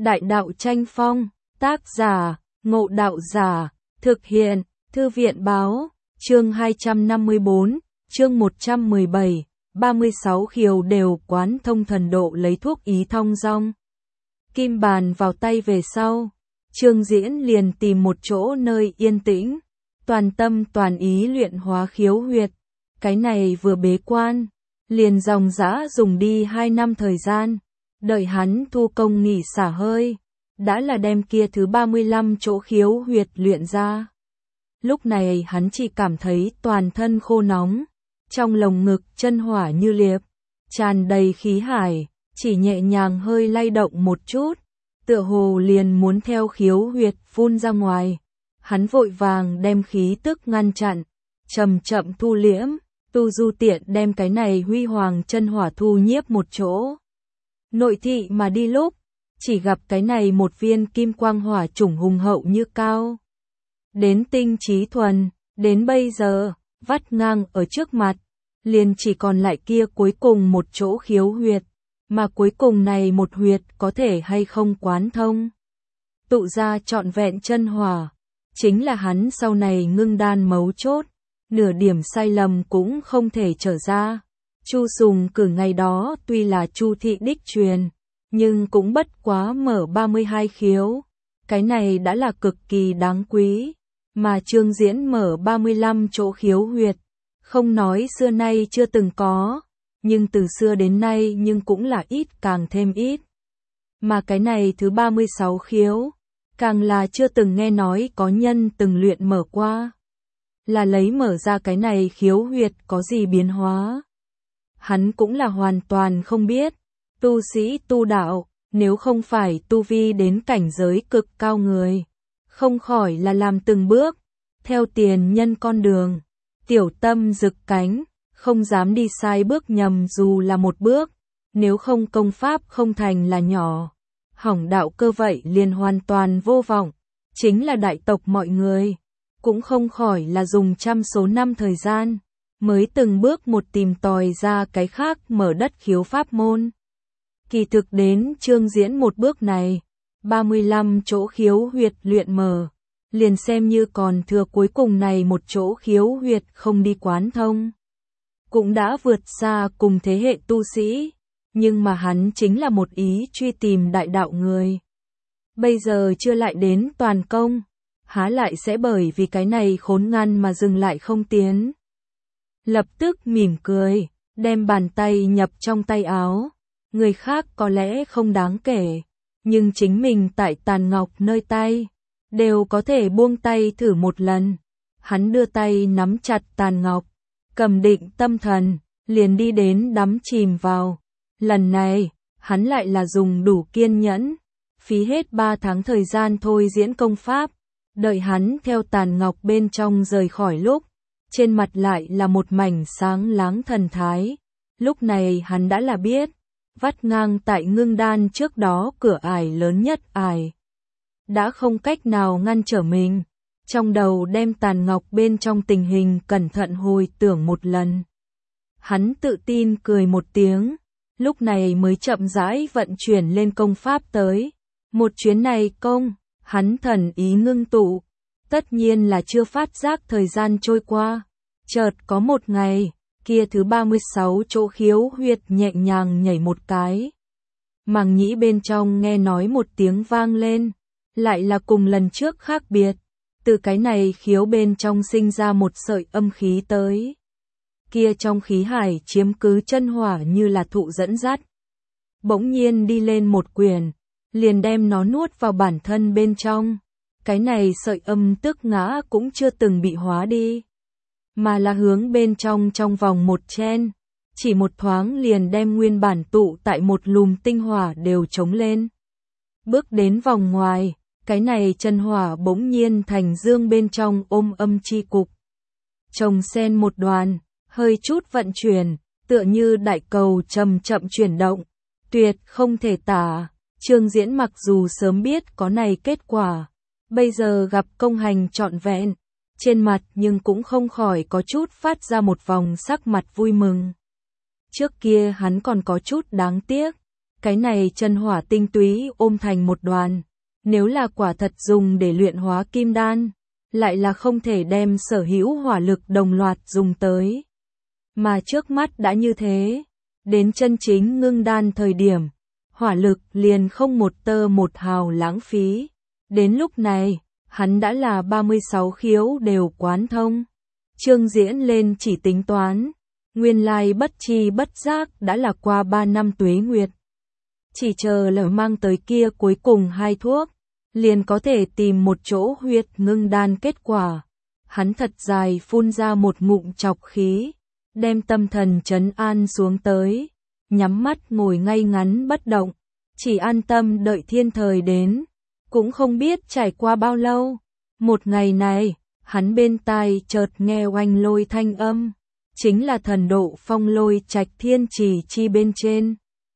Đại đạo tranh phong, tác giả, Ngộ Đạo Giả, thực hiện, Thư viện báo, chương 254, chương 117, 36 khiếu đều quán thông thần độ lấy thuốc ý thong dong. Kim bàn vào tay về sau, Trương Diễn liền tìm một chỗ nơi yên tĩnh, toàn tâm toàn ý luyện hóa khiếu huyệt. Cái này vừa bế quan, liền dòng dã dùng đi 2 năm thời gian, đợi hắn thu công nghỉ xả hơi, đã là đem kia thứ 35 chỗ khiếu huyệt luyện ra. Lúc này hắn chỉ cảm thấy toàn thân khô nóng, trong lồng ngực chân hỏa như liệp, tràn đầy khí hải, chỉ nhẹ nhàng hơi lay động một chút, tựa hồ liền muốn theo khiếu huyệt phun ra ngoài. Hắn vội vàng đem khí tức ngăn chặn, chậm chậm thu liễm, tu du tiện đem cái này huy hoàng chân hỏa thu nhiếp một chỗ. Nội thị mà đi lúc, chỉ gặp cái này một viên kim quang hỏa chủng hùng hậu như cao. Đến tinh trí thuần, đến bây giờ, vắt ngang ở trước mặt, liền chỉ còn lại kia cuối cùng một chỗ khiếu huyệt, mà cuối cùng này một huyệt có thể hay không quán thông. Tụ ra trọn vẹn chân hỏa, chính là hắn sau này ngưng đan mấu chốt, nửa điểm sai lầm cũng không thể trở ra. Chu Sùng cử ngày đó tuy là Chu thị đích truyền, nhưng cũng bất quá mở 32 khiếu, cái này đã là cực kỳ đáng quý, mà Trương Diễn mở 35 chỗ khiếu huyệt, không nói xưa nay chưa từng có, nhưng từ xưa đến nay nhưng cũng là ít càng thêm ít. Mà cái này thứ 36 khiếu, càng là chưa từng nghe nói có nhân từng luyện mở qua. Là lấy mở ra cái này khiếu huyệt có gì biến hóa. Hắn cũng là hoàn toàn không biết, tu sĩ tu đạo, nếu không phải tu vi đến cảnh giới cực cao người, không khỏi là làm từng bước, theo tiền nhân con đường, tiểu tâm rực cánh, không dám đi sai bước nhầm dù là một bước, nếu không công pháp không thành là nhỏ, hỏng đạo cơ vậy liền hoàn toàn vô vọng, chính là đại tộc mọi người, cũng không khỏi là dùng trăm số năm thời gian, mới từng bước một tìm tòi ra cái khác mở đất khiếu pháp môn. Kỳ thực đến Trương Diễn một bước này, 35 chỗ khiếu huyệt luyện mở, liền xem như còn thừa cuối cùng này một chỗ khiếu huyệt không đi quán thông. Cũng đã vượt xa cùng thế hệ tu sĩ, nhưng mà hắn chính là một ý truy tìm đại đạo người. Bây giờ chưa lại đến toàn công, há lại sẽ bởi vì cái này khốn ngăn mà dừng lại không tiến. Lập tức mỉm cười, đem bàn tay nhập trong tay áo. Người khác có lẽ không đáng kể, nhưng chính mình tại tàn ngọc nơi tay, đều có thể buông tay thử một lần. Hắn đưa tay nắm chặt tàn ngọc, cầm định tâm thần, liền đi đến đắm chìm vào. Lần này, hắn lại là dùng đủ kiên nhẫn, phí hết 3 tháng thời gian thôi diễn công pháp, đợi hắn theo tàn ngọc bên trong rời khỏi lúc, trên mặt lại là một mảnh sáng láng thần thái. Lúc này hắn đã là biết, vắt ngang tại ngưng đan trước đó cửa ải lớn nhất ải, đã không cách nào ngăn trở mình. Trong đầu đem tàn ngọc bên trong tình hình cẩn thận hồi tưởng một lần. Hắn tự tin cười một tiếng, lúc này mới chậm rãi vận chuyển lên công pháp tới. Một chuyến này công, hắn thần ý ngưng tụ, tất nhiên là chưa phát giác thời gian trôi qua. Chợt có một ngày, kia thứ 36 chỗ khiếu huyệt nhẹ nhàng nhảy một cái. Màng nhĩ bên trong nghe nói một tiếng vang lên, lại là cùng lần trước khác biệt. Từ cái này khiếu bên trong sinh ra một sợi âm khí tới. Kia trong khí hải chiếm cứ chân hỏa như là thụ dẫn dắt. Bỗng nhiên đi lên một quyền, liền đem nó nuốt vào bản thân bên trong. Cái này sợi âm tức ngã cũng chưa từng bị hóa đi, mà là hướng bên trong vòng một chen, chỉ một thoáng liền đem nguyên bản tụ tại một lùm tinh hỏa đều chống lên. Bước đến vòng ngoài, cái này chân hỏa bỗng nhiên thành dương bên trong ôm âm chi cục. Chồng sen một đoàn, hơi chút vận chuyển, tựa như đại cầu chậm chậm chuyển động, tuyệt không thể tả. Trương Diễn mặc dù sớm biết có này kết quả, bây giờ gặp công hành trọn vẹn, trên mặt nhưng cũng không khỏi có chút phát ra một vòng sắc mặt vui mừng. Trước kia hắn còn có chút đáng tiếc, Cái này chân hỏa tinh túy ôm thành một đoàn, nếu là quả thật dùng để luyện hóa kim đan, lại là không thể đem sở hữu hỏa lực đồng loạt dùng tới. Mà trước mắt đã như thế, đến chân chính ngưng đan thời điểm, hỏa lực liền không một tơ một hào lãng phí. Đến lúc này, hắn đã là 36 khiếu đều quán thông. Trương Diễn lên chỉ tính toán, nguyên lai bất chi bất giác đã là qua 3 năm tuế nguyệt. Chỉ chờ lỡ mang tới kia cuối cùng 2 thuốc, liền có thể tìm một chỗ huyết ngưng đan kết quả. Hắn thật dài phun ra một ngụm trọc khí, đem tâm thần trấn an xuống tới, nhắm mắt ngồi ngay ngắn bất động, chỉ an tâm đợi thiên thời đến. Cũng không biết trải qua bao lâu, một ngày này, hắn bên tai chợt nghe oanh lôi thanh âm, chính là thần độ phong lôi trạch thiên trì chi bên trên.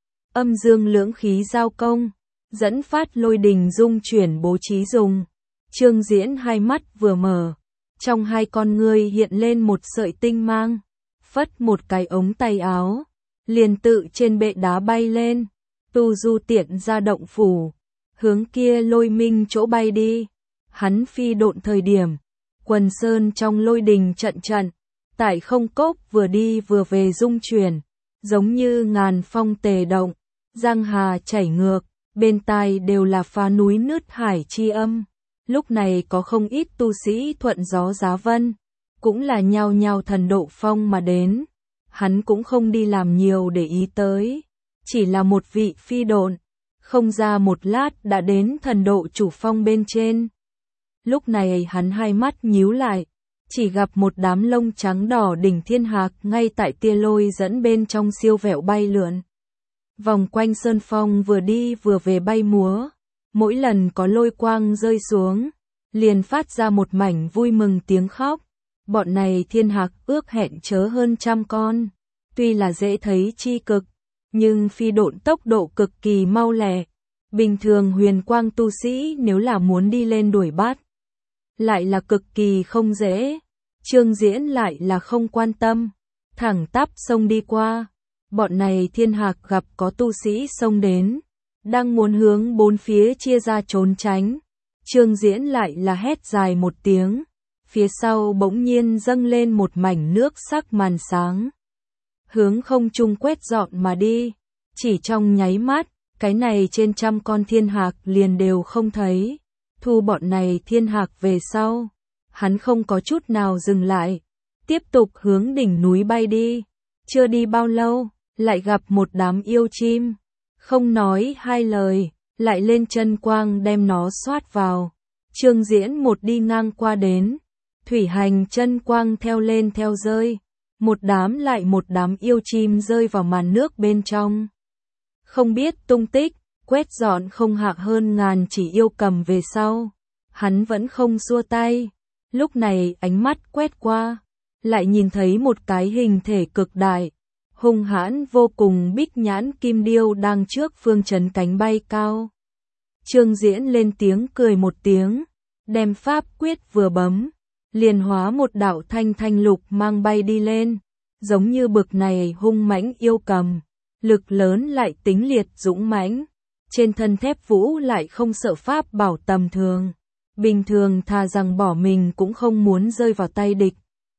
Âm dương lưỡng khí giao công, dẫn phát lôi đình dung chuyển bố trí dùng. Trương Diễn hai mắt vừa mở, trong hai con ngươi hiện lên một sợi tinh mang, phất một cái ống tay áo, liền tự trên bệ đá bay lên, tu du tiện ra động phủ, hướng kia lôi minh chỗ bay đi. Hắn phi độn thời điểm, quần sơn trong lôi đình trận trận, tại không cốc vừa đi vừa về dung chuyển, giống như ngàn phong tề động, giang hà chảy ngược, bên tai đều là phá núi nứt hải chi âm. Lúc này có không ít tu sĩ thuận gió giá vân, cũng là nhao nhao thần độ phong mà đến. Hắn cũng không đi làm nhiều để ý tới, chỉ là một vị phi độn, không ra một lát đã đến thần độ chủ phong bên trên. Lúc này hắn hai mắt nhíu lại, chỉ gặp một đám lông trắng đỏ đỉnh thiên hạc ngay tại tia lôi dẫn bên trong siêu vẹo bay lượn. Vòng quanh sơn phong vừa đi vừa về bay múa, mỗi lần có lôi quang rơi xuống, liền phát ra một mảnh vui mừng tiếng khóc. Bọn này thiên hạc ước hẹn chớ hơn 100 con, tuy là dễ thấy chi cực, nhưng phi độn tốc độ cực kỳ mau lẹ. Bình thường huyền quang tu sĩ nếu là muốn đi lên đuổi bắt, lại là cực kỳ không dễ. Trương Diễn lại là không quan tâm, thẳng tắp xông đi qua. Bọn này thiên hạc gặp có tu sĩ xông đến, đang muốn hướng bốn phía chia ra trốn tránh. Trương Diễn lại là hét dài một tiếng, phía sau bỗng nhiên dâng lên một mảnh nước sắc màn sáng, hướng không trung quét dọn mà đi. Chỉ trong nháy mắt, cái này trên 100 con thiên hạc liền đều không thấy. Thu bọn này thiên hạc về sau, hắn không có chút nào dừng lại, tiếp tục hướng đỉnh núi bay đi. Chưa đi bao lâu, lại gặp một đám yêu chim, không nói hai lời, lại lên chân quang đem nó xoát vào. Trương Diễn một đi ngang qua đến, thủy hành chân quang theo lên theo rơi, một đám lại một đám yêu chim rơi vào màn nước bên trong. Không biết tung tích, quét dọn không hạ hơn ngàn chỉ yêu cầm về sau, hắn vẫn không xua tay. Lúc này ánh mắt quét qua, lại nhìn thấy một cái hình thể cực đại, hung hãn vô cùng bích nhãn kim điêu đang trước phương trấn cánh bay cao. Trương Diễn lên tiếng cười một tiếng, đem pháp quyết vừa bấm, liền hóa một đạo thanh thanh lục mang bay đi lên. Giống như bực này hung mãnh yêu cầm, lực lớn lại tính liệt dũng mãnh, trên thân thép vũ lại không sợ pháp bảo tầm thường. Bình thường thà rằng bỏ mình cũng không muốn rơi vào tay địch.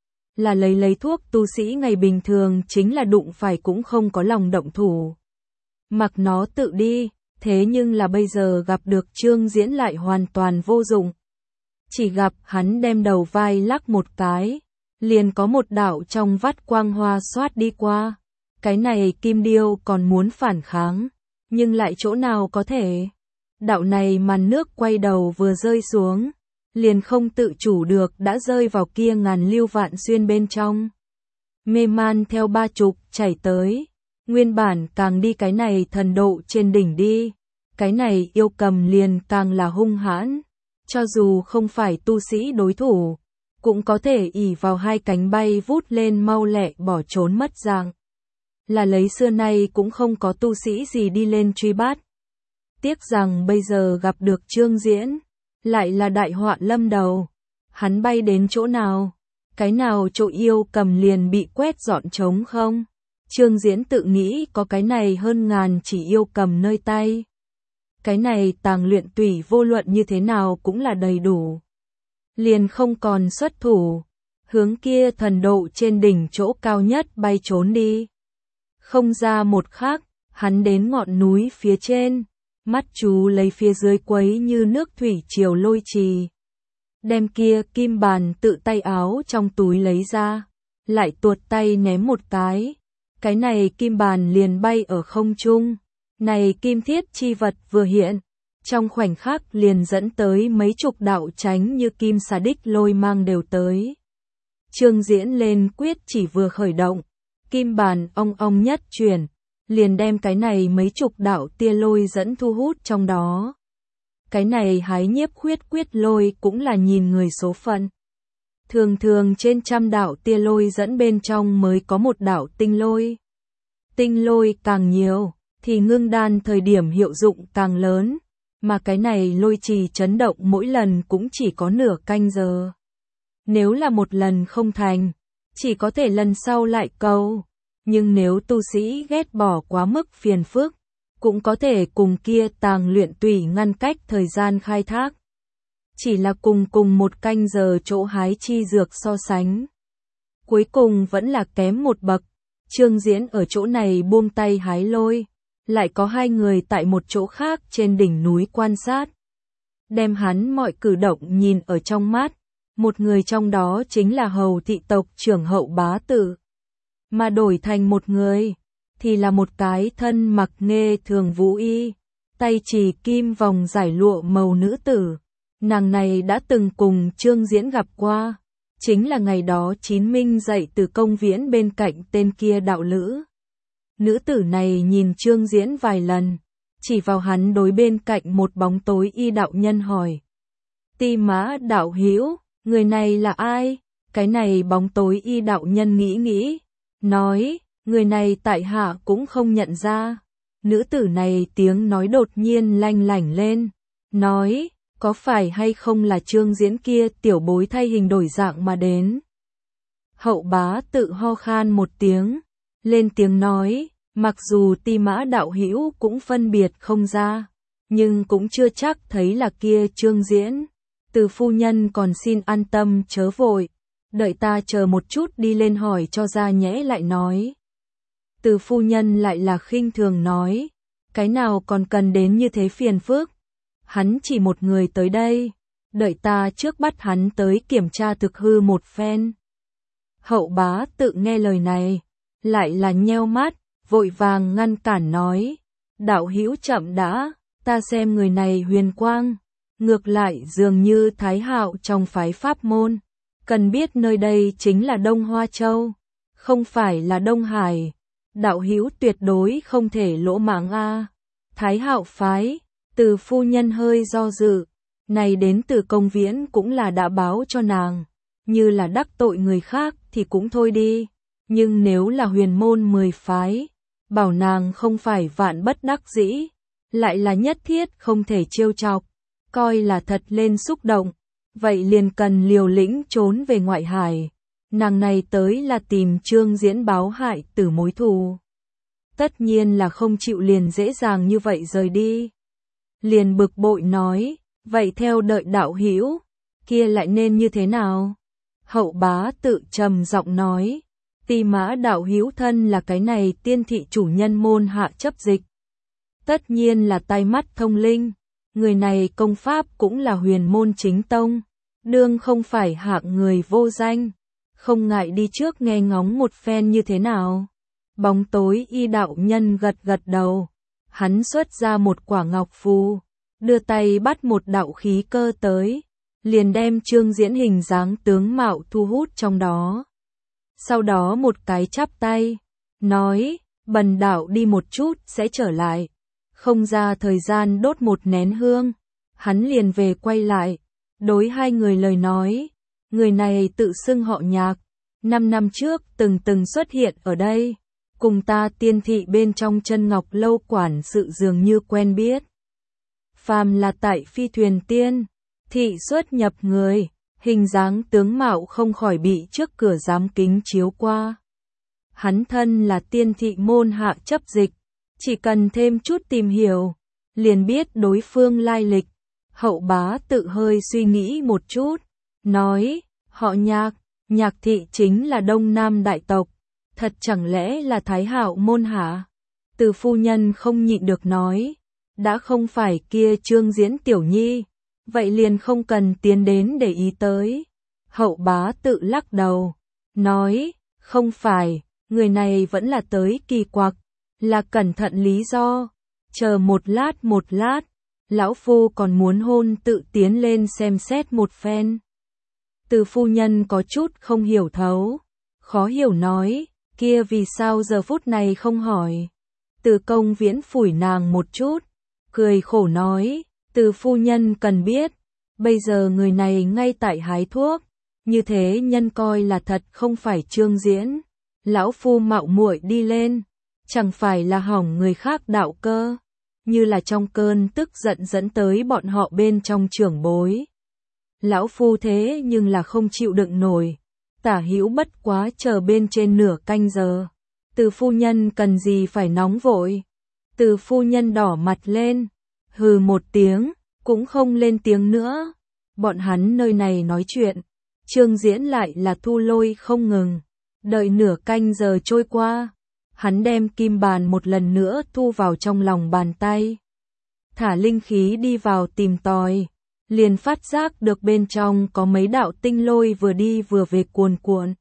Là lấy thuốc tu sĩ ngày bình thường chính là đụng phải cũng không có lòng động thủ. Mặc nó tự đi, thế nhưng là bây giờ gặp được Trương Diễn lại hoàn toàn vô dụng. Chỉ gặp hắn đem đầu vai lắc một cái, liền có một đạo trong vắt quang hoa xoát đi qua. Cái này kim điêu còn muốn phản kháng, nhưng lại chỗ nào có thể. Đạo này màn nước quay đầu vừa rơi xuống, liền không tự chủ được đã rơi vào kia ngàn lưu vạn xuyên bên trong. Mê man theo 30 chảy tới, nguyên bản càng đi cái này thần độ trên đỉnh đi, cái này yêu cầm liền càng là hung hãn, cho dù không phải tu sĩ đối thủ, cũng có thể ỷ vào hai cánh bay vút lên mau lẹ bỏ trốn mất dạng. Là lấy xưa nay cũng không có tu sĩ gì đi lên truy bắt. Tiếc rằng bây giờ gặp được Trương Diễn, lại là đại họa lâm đầu. Hắn bay đến chỗ nào, cái nào chỗ yêu cầm liền bị quét dọn trống không. Trương Diễn tự nghĩ có cái này hơn ngàn chỉ yêu cầm nơi tay. Cái này tàng luyện tủy vô luận như thế nào cũng là đầy đủ. Liền không còn xuất thủ, hướng kia thần độ trên đỉnh chỗ cao nhất bay trốn đi. Không ra một khắc, hắn đến ngọn núi phía trên, mắt chú lấy phía dưới quấy như nước thủy triều lôi trì. Đem kia kim bàn tự tay áo trong túi lấy ra, lại tuột tay ném một cái này kim bàn liền bay ở không trung. Này kim thiết chi vật vừa hiện, trong khoảnh khắc liền dẫn tới mấy chục đạo tránh như kim xà đích lôi mang đều tới. Trương Diễn lên quyết chỉ vừa khởi động, kim bàn ong ong nhất chuyển, liền đem cái này mấy chục đạo tia lôi dẫn thu hút trong đó. Cái này hái nhiếp quyết lôi cũng là nhìn người số phận. Thường thường trên trăm đạo tia lôi dẫn bên trong mới có một đạo tinh lôi. Tinh lôi càng nhiều, thì ngưng đan thời điểm hiệu dụng càng lớn, mà cái này lôi trì chấn động mỗi lần cũng chỉ có nửa canh giờ. Nếu là một lần không thành, chỉ có thể lần sau lại cầu, nhưng nếu tu sĩ ghét bỏ quá mức phiền phức, cũng có thể cùng kia tàng luyện tùy ngăn cách thời gian khai thác. Chỉ là cùng một canh giờ chỗ hái chi dược so sánh. Cuối cùng vẫn là kém một bậc, Trương Diễn ở chỗ này buông tay hái lôi, lại có hai người tại một chỗ khác trên đỉnh núi quan sát. Đem hắn mọi cử động nhìn ở trong mắt, một người trong đó chính là hầu thị tộc trưởng Hậu Bá Tử. Mà đổi thành một người, thì là một cái thân mặc nghê thường vũ y, tay trì kim vòng giải lụa màu nữ tử. Nàng này đã từng cùng Trương Diễn gặp qua, chính là ngày đó Chín Minh dạy từ công viễn bên cạnh tên kia đạo lữ. Nữ tử này nhìn Trương Diễn vài lần, chỉ vào hắn đối bên cạnh một bóng tối y đạo nhân hỏi. Ti Mã đạo hữu, người này là ai? Cái này bóng tối y đạo nhân nghĩ, nói, người này tại hạ cũng không nhận ra. Nữ tử này tiếng nói đột nhiên lanh lảnh lên, nói, có phải hay không là Trương Diễn kia tiểu bối thay hình đổi dạng mà đến? Hậu Bá tự ho khan một tiếng, lên tiếng nói, mặc dù Ti Mã đạo hữu cũng phân biệt không ra, nhưng cũng chưa chắc thấy là kia Trương Diễn. Từ phu nhân còn xin an tâm chớ vội, đợi ta chờ một chút đi lên hỏi cho ra nhẽ lại nói. Từ phu nhân lại là khinh thường nói, cái nào còn cần đến như thế phiền phức. Hắn chỉ một người tới đây, đợi ta trước bắt hắn tới kiểm tra thực hư một phen. Hậu Bá tự nghe lời này, lại là nheo mắt, vội vàng ngăn cản nói, đạo hữu chậm đã, ta xem người này huyền quang, ngược lại dường như thái hạo trong phái pháp môn, cần biết nơi đây chính là Đông Hoa Châu, không phải là Đông Hải, đạo hữu tuyệt đối không thể lỗ mãng a. Thái hạo phái, Từ phu nhân hơi do dự, này đến từ công viễn cũng là đã báo cho nàng, như là đắc tội người khác thì cũng thôi đi, nhưng nếu là huyền môn 10 phái, bảo nàng không phải vạn bất đắc dĩ, lại là nhất thiết không thể trêu chọc, coi là thật lên xúc động, vậy liền cần liều lĩnh trốn về ngoại hải, nàng này tới là tìm Trương Diễn báo hại tử mối thù. Tất nhiên là không chịu liền dễ dàng như vậy rời đi. Liền bực bội nói, vậy theo đợi đạo hữu, kia lại nên như thế nào? Hậu Bá tự trầm giọng nói, Ti Mã đạo hữu thân là cái này tiên thị chủ nhân môn hạ chấp dịch. Tất nhiên là tai mắt thông linh, người này công pháp cũng là huyền môn chính tông, đương không phải hạng người vô danh, không ngại đi trước nghe ngóng một phen như thế nào. Bóng tối y đạo nhân gật gật đầu, hắn xuất ra một quả ngọc phù, đưa tay bắt một đạo khí cơ tới, liền đem Trương Diễn hình dáng tướng mạo thu hút trong đó. Sau đó một cái chắp tay, nói, bần đạo đi một chút sẽ trở lại, không ra thời gian đốt một nén hương, hắn liền về quay lại, đối hai người lời nói, người này tự xưng họ Nhạc, 5 năm trước từng xuất hiện ở đây, cùng ta tiên thị bên trong Chân Ngọc lâu quản sự dường như quen biết. Phàm là tại phi thuyền tiên, thị xuất nhập người, hình dáng tướng mạo không khỏi bị trước cửa giám kính chiếu qua. Hắn thân là tiên thị môn hạ chấp dịch, chỉ cần thêm chút tìm hiểu, liền biết đối phương lai lịch. Hậu Bá Tự hơi suy nghĩ một chút, nói, họ Nhạc, Nhạc thị chính là Đông Nam đại tộc, thật chẳng lẽ là Thái Hạo môn hạ? Từ phu nhân không nhịn được nói, đã không phải kia Trương Diễn tiểu nhi, vậy liền không cần tiến đến để ý tới. Hậu Bá Tự lắc đầu, nói, không phải, người này vẫn là tới kỳ quặc, là cẩn thận lý do. Chờ một lát, lão phu còn muốn hôn tự tiến lên xem xét một phen. Từ phu nhân có chút không hiểu thấu, khó hiểu nói, kia vì sao giờ phút này không hỏi. Từ Công Viễn phủi nàng một chút, cười khổ nói, Từ phu nhân cần biết, bây giờ người này ngay tại hái thuốc, như thế nhân coi là thật không phải Trương Diễn. Lão phu mạo muội đi lên, chẳng phải là hỏng người khác đạo cơ, như là trong cơn tức giận dẫn tới bọn họ bên trong trưởng bối. Lão phu thế nhưng là không chịu đựng nổi, tả hữu bất quá chờ bên trên nửa canh giờ. Từ phu nhân cần gì phải nóng vội. Từ phu nhân đỏ mặt lên, hừ một tiếng, cũng không lên tiếng nữa. Bọn hắn nơi này nói chuyện, Trương Diễn lại là thu lôi không ngừng. Đợi nửa canh giờ trôi qua, hắn đem kim bàn một lần nữa thu vào trong lòng bàn tay. Thả linh khí đi vào tìm tòi, liền phát giác được bên trong có mấy đạo tinh lôi vừa đi vừa về cuồn cuộn.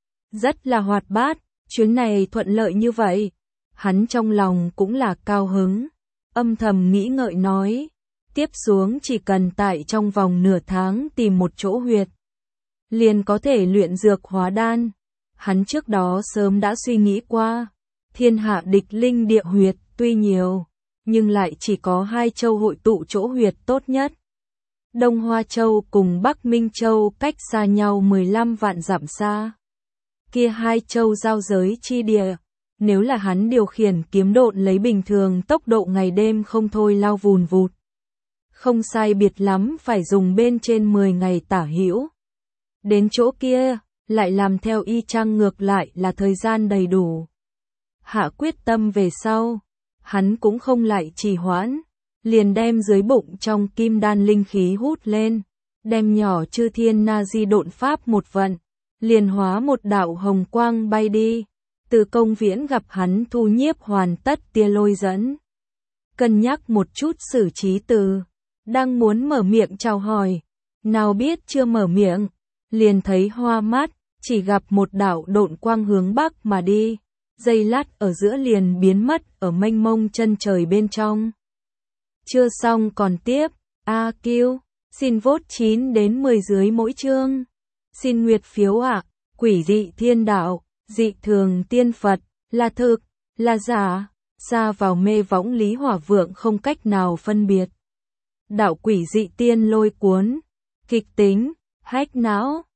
Rất là hoạt bát, chuyến này thuận lợi như vậy. Hắn trong lòng cũng là cao hứng, âm thầm nghĩ ngợi nói, tiếp xuống chỉ cần tại trong vòng nửa tháng tìm một chỗ huyệt, liền có thể luyện dược hóa đan. Hắn trước đó sớm đã suy nghĩ qua, thiên hạ địch linh địa huyệt tuy nhiều, nhưng lại chỉ có hai châu hội tụ chỗ huyệt tốt nhất. Đông Hoa Châu cùng Bắc Minh Châu cách xa nhau 15 vạn dặm xa. Kia hai châu giao giới chi địa, nếu là hắn điều khiển kiếm độn lấy bình thường tốc độ ngày đêm không thôi lao vùn vụt. Không sai biệt lắm phải dùng bên trên 10 ngày tả hữu. Đến chỗ kia, lại làm theo y chang ngược lại là thời gian đầy đủ. Hạ quyết tâm về sau, hắn cũng không lại trì hoãn, liền đem dưới bụng trong kim đan linh khí hút lên, đem nhỏ Chư Thiên Na Di độn pháp một vận, liền hóa một đạo hồng quang bay đi. Từ Công Viễn gặp hắn thu nhiếp hoàn tất tia lôi dẫn, cân nhắc một chút xử trí từ, đang muốn mở miệng chào hỏi, nào biết chưa mở miệng, liền thấy hoa mắt, chỉ gặp một đạo độn quang hướng bắc mà đi, giây lát ở giữa liền biến mất ở mênh mông chân trời bên trong. Chưa xong còn tiếp, A-Kiu, xin vote 9 đến 10 dưới mỗi chương. Xin nguyệt phiếu ạ, quỷ dị thiên đạo, dị thường tiên Phật, là thực, là giả, xa vào mê võng Lý Hỏa Vượng không cách nào phân biệt. Đạo quỷ dị tiên lôi cuốn, kịch tính, hách não.